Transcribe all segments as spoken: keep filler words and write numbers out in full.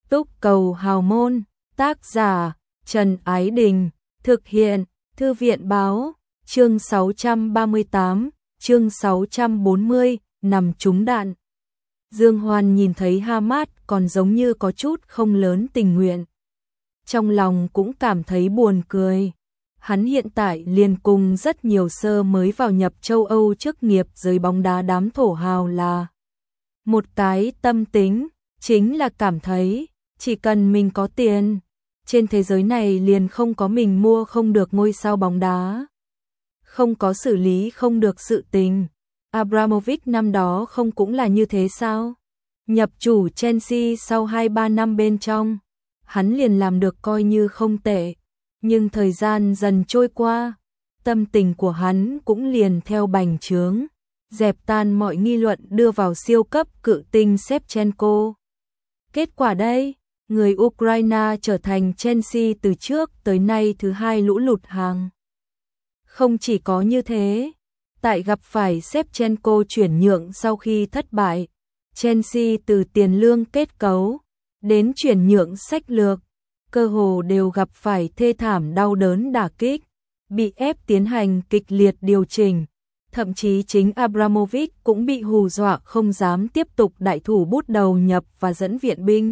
Túc Cầu Hào Môn, tác giả Trần Ái Đình, thực hiện Thư viện Báo, chương sáu trăm ba mươi tám, chương sáu trăm bốn mươi, nằm trúng đạn. Dương Hoan nhìn thấy Hamad còn giống như có chút không lớn tình nguyện. Trong lòng cũng cảm thấy buồn cười. Hắn hiện tại liền cùng rất nhiều sơ mới vào nhập châu Âu chức nghiệp giới bóng đá đám thổ hào là một cái tâm tính, chính là cảm thấy chỉ cần mình có tiền, trên thế giới này liền không có mình mua không được ngôi sao bóng đá, không có xử lý không được sự tình. Abramovich năm đó không cũng là như thế sao? Nhập chủ Chelsea sau hai ba năm bên trong, hắn liền làm được coi như không tệ. Nhưng thời gian dần trôi qua, tâm tình của hắn cũng liền theo bành trướng, dẹp tan mọi nghi luận đưa vào siêu cấp cự tinh Shevchenko. Kết quả đây, người Ukraine trở thành Chelsea từ trước tới nay thứ hai lũ lụt hàng. Không chỉ có như thế, tại gặp phải Shevchenko chuyển nhượng sau khi thất bại, Chelsea từ tiền lương kết cấu đến chuyển nhượng sách lược, cơ hồ đều gặp phải thê thảm đau đớn đả kích, bị ép tiến hành kịch liệt điều chỉnh. Thậm chí chính Abramovich cũng bị hù dọa không dám tiếp tục đại thủ bút đầu nhập và dẫn viện binh.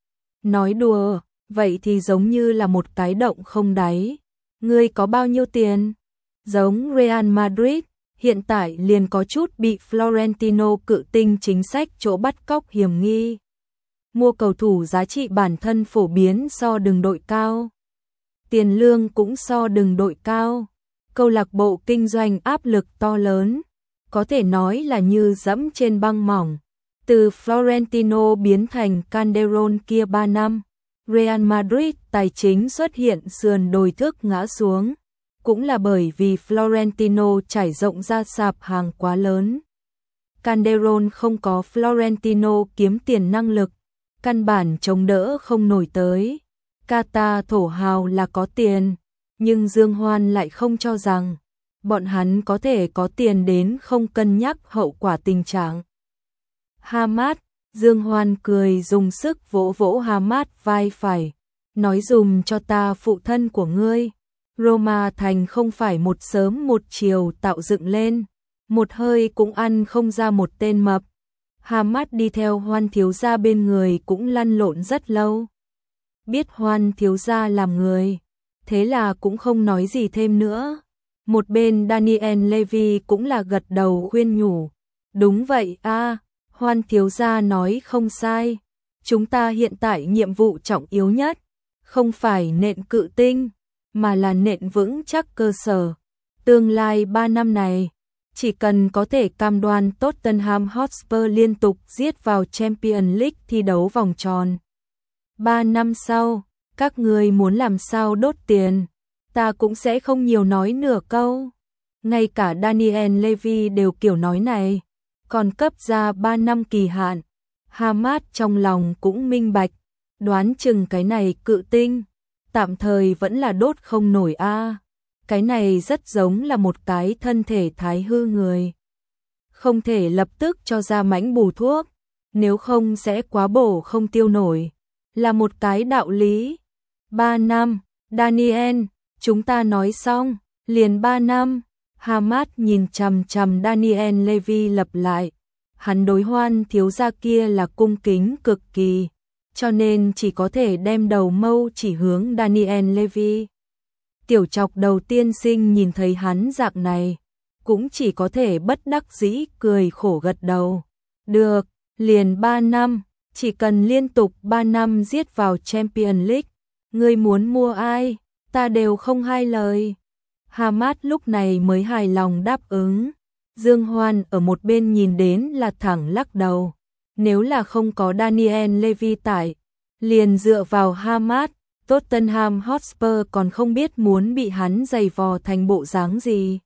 Nói đùa, vậy thì giống như là một cái động không đáy. Ngươi có bao nhiêu tiền? Giống Real Madrid, hiện tại liền có chút bị Florentino cự tinh chính sách chỗ bắt cóc hiểm nghi. Mua cầu thủ giá trị bản thân phổ biến so đường đội cao. Tiền lương cũng so đường đội cao. Câu lạc bộ kinh doanh áp lực to lớn. Có thể nói là như dẫm trên băng mỏng. Từ Florentino biến thành Calderón kia ba năm. Real Madrid tài chính xuất hiện sườn đồi thước ngã xuống. Cũng là bởi vì Florentino trải rộng ra sạp hàng quá lớn. Calderón không có Florentino kiếm tiền năng lực, căn bản chống đỡ không nổi tới. Qatar thổ hào là có tiền, nhưng Dương Hoan lại không cho rằng bọn hắn có thể có tiền đến không cân nhắc hậu quả tình trạng. Hamad, Dương Hoan cười dùng sức vỗ vỗ Hamad vai phải, nói dùm cho ta phụ thân của ngươi. Roma thành không phải một sớm một chiều tạo dựng lên, một hơi cũng ăn không ra một tên mập. Hamad đi theo Hoan thiếu gia bên người cũng lăn lộn rất lâu. Biết Hoan thiếu gia làm người, thế là cũng không nói gì thêm nữa. Một bên Daniel Levy cũng là gật đầu khuyên nhủ. Đúng vậy a, à, Hoan thiếu gia nói không sai. Chúng ta hiện tại nhiệm vụ trọng yếu nhất, không phải nện cự tinh, mà là nện vững chắc cơ sở. Tương lai ba năm này, chỉ cần có thể cam đoan Tottenham Hotspur liên tục giết vào Champions League thi đấu vòng tròn. Ba năm sau, các người muốn làm sao đốt tiền, ta cũng sẽ không nhiều nói nửa câu. Ngay cả Daniel Levy đều kiểu nói này, còn cấp ra ba năm kỳ hạn. Hamad trong lòng cũng minh bạch, đoán chừng cái này cự tinh, tạm thời vẫn là đốt không nổi a. À. Cái này rất giống là một cái thân thể thái hư người. Không thể lập tức cho ra mãnh bù thuốc, nếu không sẽ quá bổ không tiêu nổi. Là một cái đạo lý. Ba năm, Daniel, chúng ta nói xong, liền ba năm. Hamad nhìn chằm chằm Daniel Levy lặp lại. Hắn đối Hoan thiếu gia kia là cung kính cực kỳ, cho nên chỉ có thể đem đầu mâu chỉ hướng Daniel Levy. Tiểu Trọc đầu tiên sinh nhìn thấy hắn dạng này, cũng chỉ có thể bất đắc dĩ cười khổ gật đầu. Được, liền ba năm, chỉ cần liên tục ba năm giết vào Champions League, ngươi muốn mua ai, ta đều không hai lời. Hamad lúc này mới hài lòng đáp ứng. Dương Hoan ở một bên nhìn đến là thẳng lắc đầu. Nếu là không có Daniel Levy tại, liền dựa vào Hamad, Tottenham Hotspur còn không biết muốn bị hắn giày vò thành bộ dáng gì.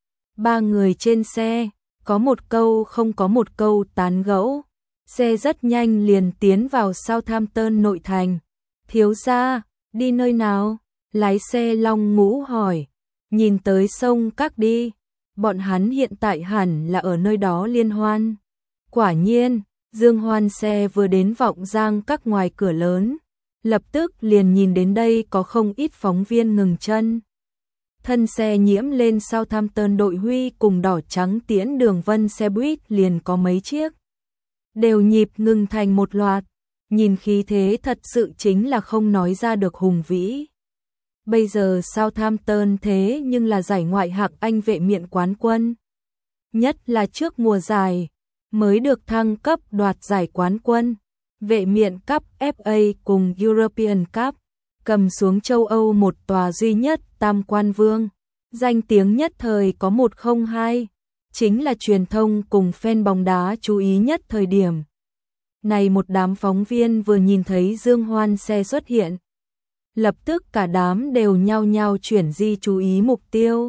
Ba người trên xe, có một câu không có một câu tán gẫu. Xe rất nhanh liền tiến vào Southampton nội thành. Thiếu gia, đi nơi nào? Lái xe Long Ngũ hỏi. Nhìn tới sông Các đi. Bọn hắn hiện tại hẳn là ở nơi đó liên hoan. Quả nhiên, Dương Hoan xe vừa đến Vọng Giang Các ngoài cửa lớn, lập tức liền nhìn đến đây có không ít phóng viên ngừng chân. Thân xe nhiễm lên Southampton đội huy cùng đỏ trắng tiễn đường vân xe buýt liền có mấy chiếc. Đều nhịp ngừng thành một loạt, nhìn khí thế thật sự chính là không nói ra được hùng vĩ. Bây giờ Southampton thế nhưng là giải ngoại hạng Anh vệ miện quán quân. Nhất là trước mùa giải, mới được thăng cấp đoạt giải quán quân, vệ miện Cup ép a cùng European Cup, cầm xuống châu Âu một tòa duy nhất tam quan vương. Danh tiếng nhất thời có một không hai, chính là truyền thông cùng fan bóng đá chú ý nhất thời điểm. Này một đám phóng viên vừa nhìn thấy Dương Hoan xe xuất hiện, lập tức cả đám đều nhao nhao chuyển di chú ý mục tiêu.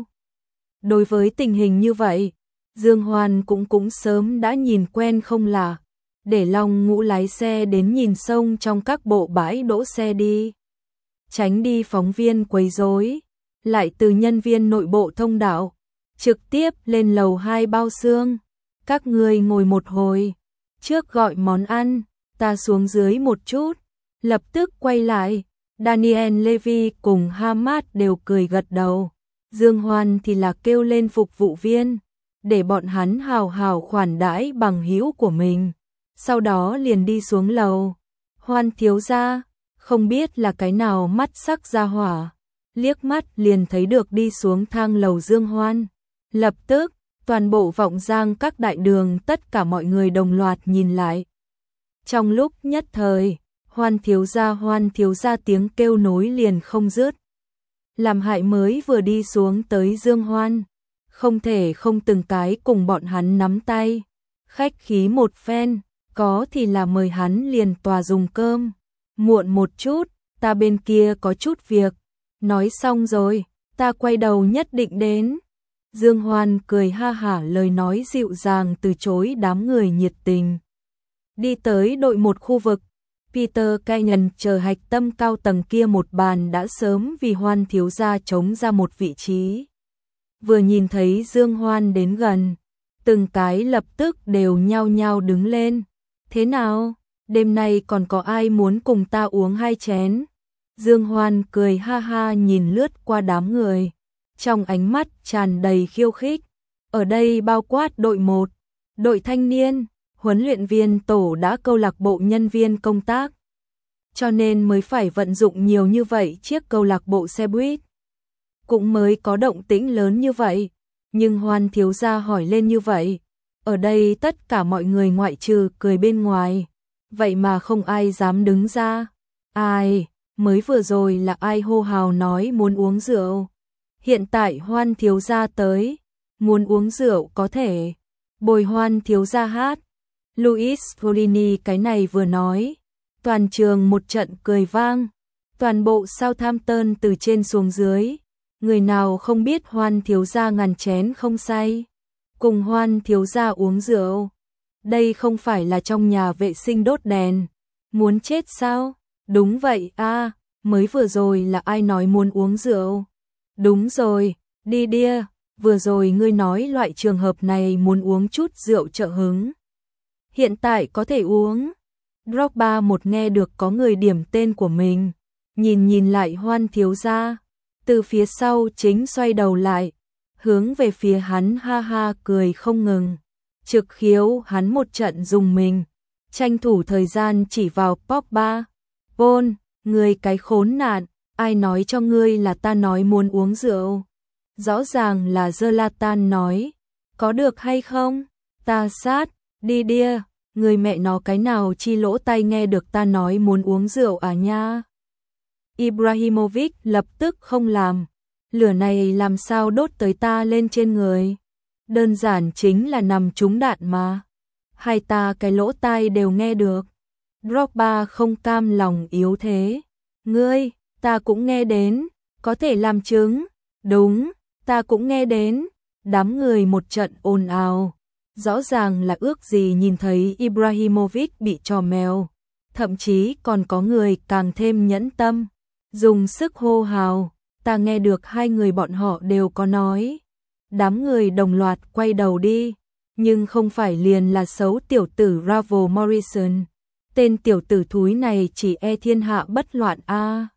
Đối với tình hình như vậy, Dương Hoan cũng cũng sớm đã nhìn quen không lạ, để Long Ngũ lái xe đến nhìn sông trong các bộ bãi đỗ xe đi. Tránh đi phóng viên quấy rối, lại từ nhân viên nội bộ thông đạo, trực tiếp lên lầu hai bao xương. Các người ngồi một hồi, trước gọi món ăn, ta xuống dưới một chút, lập tức quay lại. Daniel Levy cùng Hamad đều cười gật đầu. Dương Hoan thì là kêu lên phục vụ viên, để bọn hắn hào hào khoản đãi bằng hữu của mình. Sau đó liền đi xuống lầu. Hoan thiếu gia, không biết là cái nào mắt sắc ra hỏa, liếc mắt liền thấy được đi xuống thang lầu Dương Hoan. Lập tức, toàn bộ vọng giang các đại đường tất cả mọi người đồng loạt nhìn lại. Trong lúc nhất thời, Hoan thiếu gia Hoan thiếu gia tiếng kêu nối liền không dứt. Làm hại mới vừa đi xuống tới Dương Hoan, không thể không từng cái cùng bọn hắn nắm tay, khách khí một phen, có thì là mời hắn liền tòa dùng cơm. Muộn một chút, ta bên kia có chút việc. Nói xong rồi, ta quay đầu nhất định đến. Dương Hoan cười ha hả, lời nói dịu dàng từ chối đám người nhiệt tình. Đi tới đội một khu vực, Peter Kenyon chờ hạch tâm cao tầng kia một bàn đã sớm vì Hoan thiếu gia chống ra một vị trí. Vừa nhìn thấy Dương Hoan đến gần, từng cái lập tức đều nhao nhao đứng lên. Thế nào, đêm nay còn có ai muốn cùng ta uống hai chén? Dương Hoan cười ha ha nhìn lướt qua đám người, trong ánh mắt tràn đầy khiêu khích. Ở đây bao quát đội một, đội thanh niên, huấn luyện viên tổ đã câu lạc bộ nhân viên công tác, cho nên mới phải vận dụng nhiều như vậy chiếc câu lạc bộ xe buýt, cũng mới có động tĩnh lớn như vậy. Nhưng Hoan thiếu gia hỏi lên như vậy, ở đây tất cả mọi người ngoại trừ cười bên ngoài, vậy mà không ai dám đứng ra. Ai, mới vừa rồi là ai hô hào nói muốn uống rượu? Hiện tại Hoan thiếu gia tới, muốn uống rượu có thể bồi Hoan thiếu gia hát. Luis Follini cái này vừa nói, toàn trường một trận cười vang, toàn bộ Southampton từ trên xuống dưới, người nào không biết Hoan thiếu gia ngàn chén không say, cùng Hoan thiếu gia uống rượu. Đây không phải là trong nhà vệ sinh đốt đèn, muốn chết sao? Đúng vậy a, à, mới vừa rồi là ai nói muốn uống rượu? Đúng rồi, đi đia, vừa rồi ngươi nói loại trường hợp này muốn uống chút rượu trợ hứng. Hiện tại có thể uống. Drogba một nghe được có người điểm tên của mình, nhìn nhìn lại Hoan thiếu gia, từ phía sau chính xoay đầu lại, hướng về phía hắn ha ha cười không ngừng, trực khiếu hắn một trận dùng mình, tranh thủ thời gian chỉ vào Pogba. Paul, ngươi cái khốn nạn, ai nói cho ngươi là ta nói muốn uống rượu? Rõ ràng là Zlatan nói, có được hay không? Ta sát, đi đia, người mẹ nó cái nào chi lỗ tai nghe được ta nói muốn uống rượu à nha? Ibrahimovic lập tức không làm, lửa này làm sao đốt tới ta lên trên người? Đơn giản chính là nằm trúng đạn mà. Hai ta cái lỗ tai đều nghe được. Drogba không cam lòng yếu thế. Ngươi, ta cũng nghe đến, có thể làm chứng. Đúng, ta cũng nghe đến. Đám người một trận ồn ào. Rõ ràng là ước gì nhìn thấy Ibrahimovic bị trò mèo. Thậm chí còn có người càng thêm nhẫn tâm, dùng sức hô hào. Ta nghe được hai người bọn họ đều có nói. Đám người đồng loạt quay đầu đi, nhưng không phải liền là xấu tiểu tử Ravel Morrison. tên tiểu tử thúi này chỉ e thiên hạ bất loạn a. À.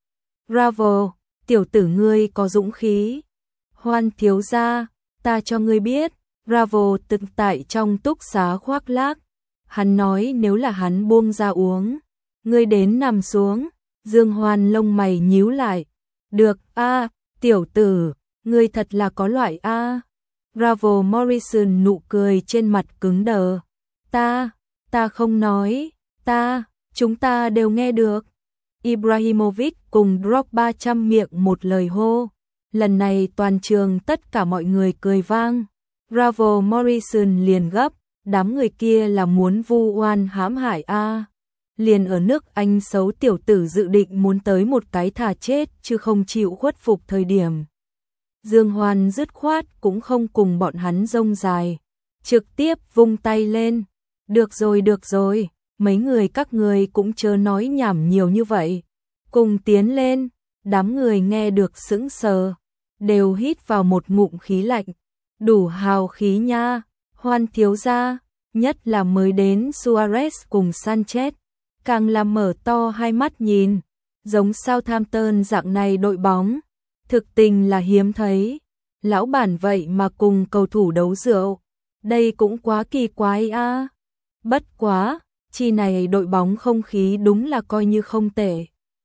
Bravo, tiểu tử ngươi có dũng khí. Hoan thiếu gia, ta cho ngươi biết, Bravo từng tại trong túc xá khoác lác. Hắn nói nếu là hắn buông ra uống, ngươi đến nằm xuống. Dương Hoan lông mày nhíu lại. Được a, à, tiểu tử, ngươi thật là có loại a. À. Bravo Morrison nụ cười trên mặt cứng đờ. Ta, ta không nói, ta, chúng ta đều nghe được. Ibrahimovic cùng Drogba chăm miệng một lời hô. Lần này toàn trường tất cả mọi người cười vang. Bravo Morrison liền gấp, đám người kia là muốn vu oan hãm hại a. À. Liền ở nước Anh xấu tiểu tử dự định muốn tới một cái thà chết chứ không chịu khuất phục thời điểm. Dương Hoan dứt khoát cũng không cùng bọn hắn rông dài, trực tiếp vung tay lên. Được rồi được rồi, mấy người các người cũng chớ nói nhảm nhiều như vậy. Cùng tiến lên, đám người nghe được sững sờ, đều hít vào một ngụm khí lạnh. Đủ hào khí nha, Hoan thiếu gia, nhất là mới đến Suarez cùng Sanchez, càng làm mở to hai mắt nhìn, giống Southampton dạng này đội bóng, thực tình là hiếm thấy. Lão bản vậy mà cùng cầu thủ đấu rượu, đây cũng quá kỳ quái a. À. Bất quá, chi này đội bóng không khí đúng là coi như không tệ.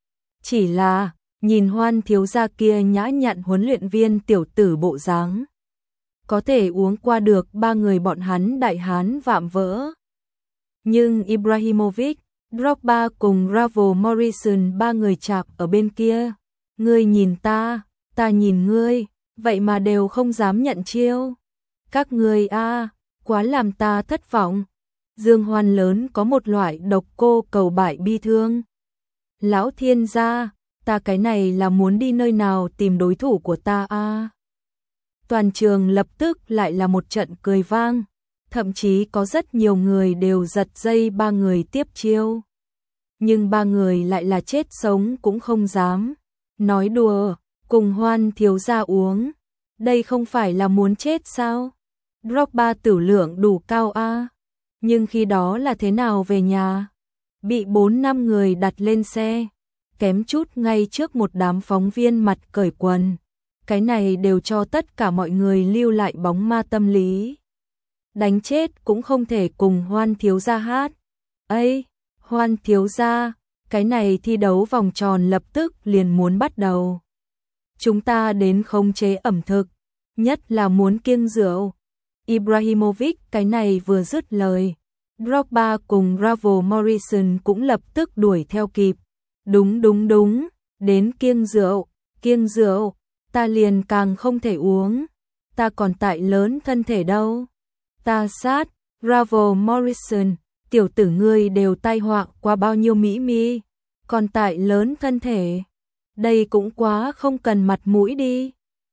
Chỉ là, nhìn Hoan thiếu gia kia nhã nhặn huấn luyện viên tiểu tử bộ dáng, có thể uống qua được ba người bọn hắn đại hán vạm vỡ. Nhưng Ibrahimovic, Drogba cùng Bravo Morrison ba người chạp ở bên kia. Ngươi nhìn ta, ta nhìn ngươi, vậy mà đều không dám nhận chiêu. Các ngươi a, à, quá làm ta thất vọng. Dương Hoan lớn có một loại độc cô cầu bại bi thương. Lão thiên gia, ta cái này là muốn đi nơi nào tìm đối thủ của ta a. À. Toàn trường lập tức lại là một trận cười vang, thậm chí có rất nhiều người đều giật dây ba người tiếp chiêu. Nhưng ba người lại là chết sống cũng không dám. Nói đùa, cùng Hoan thiếu gia uống, đây không phải là muốn chết sao? Drogba tử lượng đủ cao a, à? Nhưng khi đó là thế nào về nhà? Bị bốn năm người đặt lên xe, kém chút ngay trước một đám phóng viên mặt cởi quần. Cái này đều cho tất cả mọi người lưu lại bóng ma tâm lý. Đánh chết cũng không thể cùng Hoan thiếu gia hát. Ây, Hoan thiếu gia, cái này thi đấu vòng tròn lập tức liền muốn bắt đầu. Chúng ta đến khống chế ẩm thực, nhất là muốn kiêng rượu. Ibrahimovic cái này vừa dứt lời, Drogba cùng Bravo Morrison cũng lập tức đuổi theo kịp. Đúng đúng đúng, đến kiêng rượu, kiêng rượu, ta liền càng không thể uống, ta còn tại lớn thân thể đâu. Ta sát, Bravo Morrison, tiểu tử ngươi đều tai họa qua bao nhiêu mỹ mi, còn tại lớn thân thể. Đây cũng quá không cần mặt mũi đi.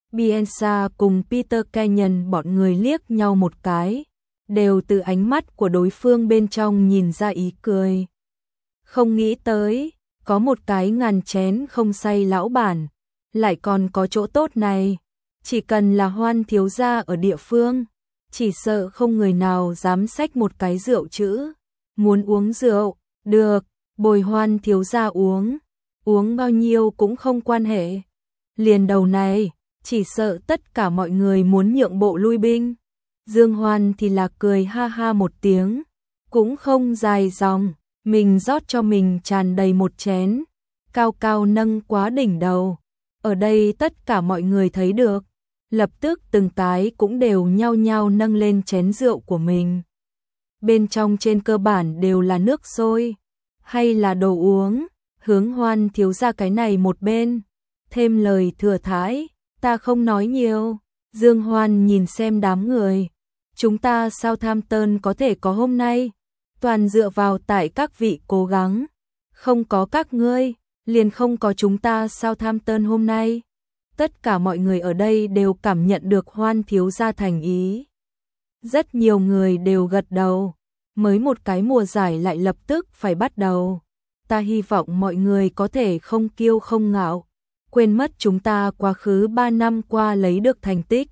Bielsa cùng Peter Kenyon bọn người liếc nhau một cái, đều từ ánh mắt của đối phương bên trong nhìn ra ý cười. Không nghĩ tới, có một cái ngàn chén không say lão bản, lại còn có chỗ tốt này. Chỉ cần là Hoan thiếu gia ở địa phương, chỉ sợ không người nào dám xách một cái rượu chữ. Muốn uống rượu, được, bồi Hoan thiếu gia uống, uống bao nhiêu cũng không quan hệ. Liền đầu này, chỉ sợ tất cả mọi người muốn nhượng bộ lui binh. Dương Hoan thì là cười ha ha một tiếng, cũng không dài dòng, mình rót cho mình tràn đầy một chén, cao cao nâng quá đỉnh đầu. Ở đây tất cả mọi người thấy được, lập tức từng cái cũng đều nhao nhao nâng lên chén rượu của mình. Bên trong trên cơ bản đều là nước sôi, hay là đồ uống, hướng Hoan thiếu gia cái này một bên, thêm lời thừa thãi, ta không nói nhiều. Dương Hoan nhìn xem đám người, chúng ta Southampton có thể có hôm nay, toàn dựa vào tại các vị cố gắng, không có các ngươi, liền không có chúng ta Southampton hôm nay. Tất cả mọi người ở đây đều cảm nhận được Hoan thiếu gia thành ý. Rất nhiều người đều gật đầu, mới một cái mùa giải lại lập tức phải bắt đầu. Ta hy vọng mọi người có thể không kiêu không ngạo, quên mất chúng ta quá khứ ba năm qua lấy được thành tích.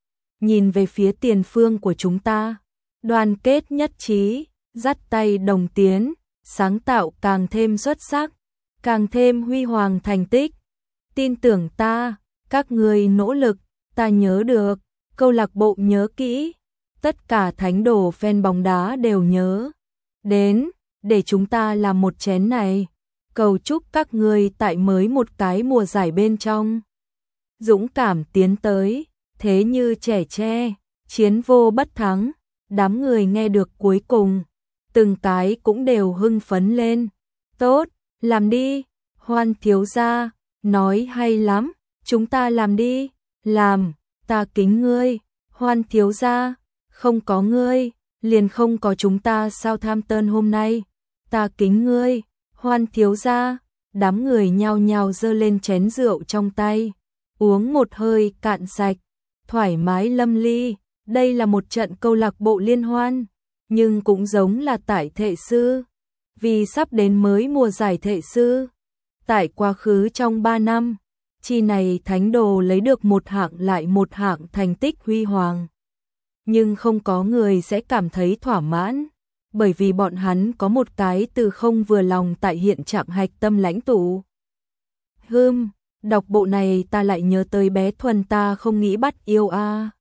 Nhìn về phía tiền phương của chúng ta, đoàn kết nhất trí, dắt tay đồng tiến, sáng tạo càng thêm xuất sắc, càng thêm huy hoàng thành tích. Tin tưởng ta, các người nỗ lực, ta nhớ được, câu lạc bộ nhớ kỹ, tất cả thánh đồ fan bóng đá đều nhớ. Đến, để chúng ta làm một chén này, cầu chúc các người tại mới một cái mùa giải bên trong. Dũng cảm tiến tới, thế như trẻ tre, chiến vô bất thắng, đám người nghe được cuối cùng, từng cái cũng đều hưng phấn lên. Tốt, làm đi, Hoan thiếu gia, nói hay lắm, chúng ta làm đi, làm, ta kính ngươi, Hoan thiếu gia, không có ngươi, liền không có chúng ta Southampton hôm nay, ta kính ngươi, Hoan thiếu gia, đám người nhao nhao giơ lên chén rượu trong tay, uống một hơi cạn sạch, thoải mái lâm ly, đây là một trận câu lạc bộ liên hoan, nhưng cũng giống là tại Thệ Sư, vì sắp đến mới mùa giải Thệ Sư. Tại quá khứ trong ba năm, chi này thánh đồ lấy được một hạng lại một hạng thành tích huy hoàng. Nhưng không có người sẽ cảm thấy thỏa mãn, bởi vì bọn hắn có một cái từ không vừa lòng tại hiện trạng hạch tâm lãnh tụ. Hừm, đọc bộ này ta lại nhớ tới bé Thuần ta không nghĩ bắt yêu a.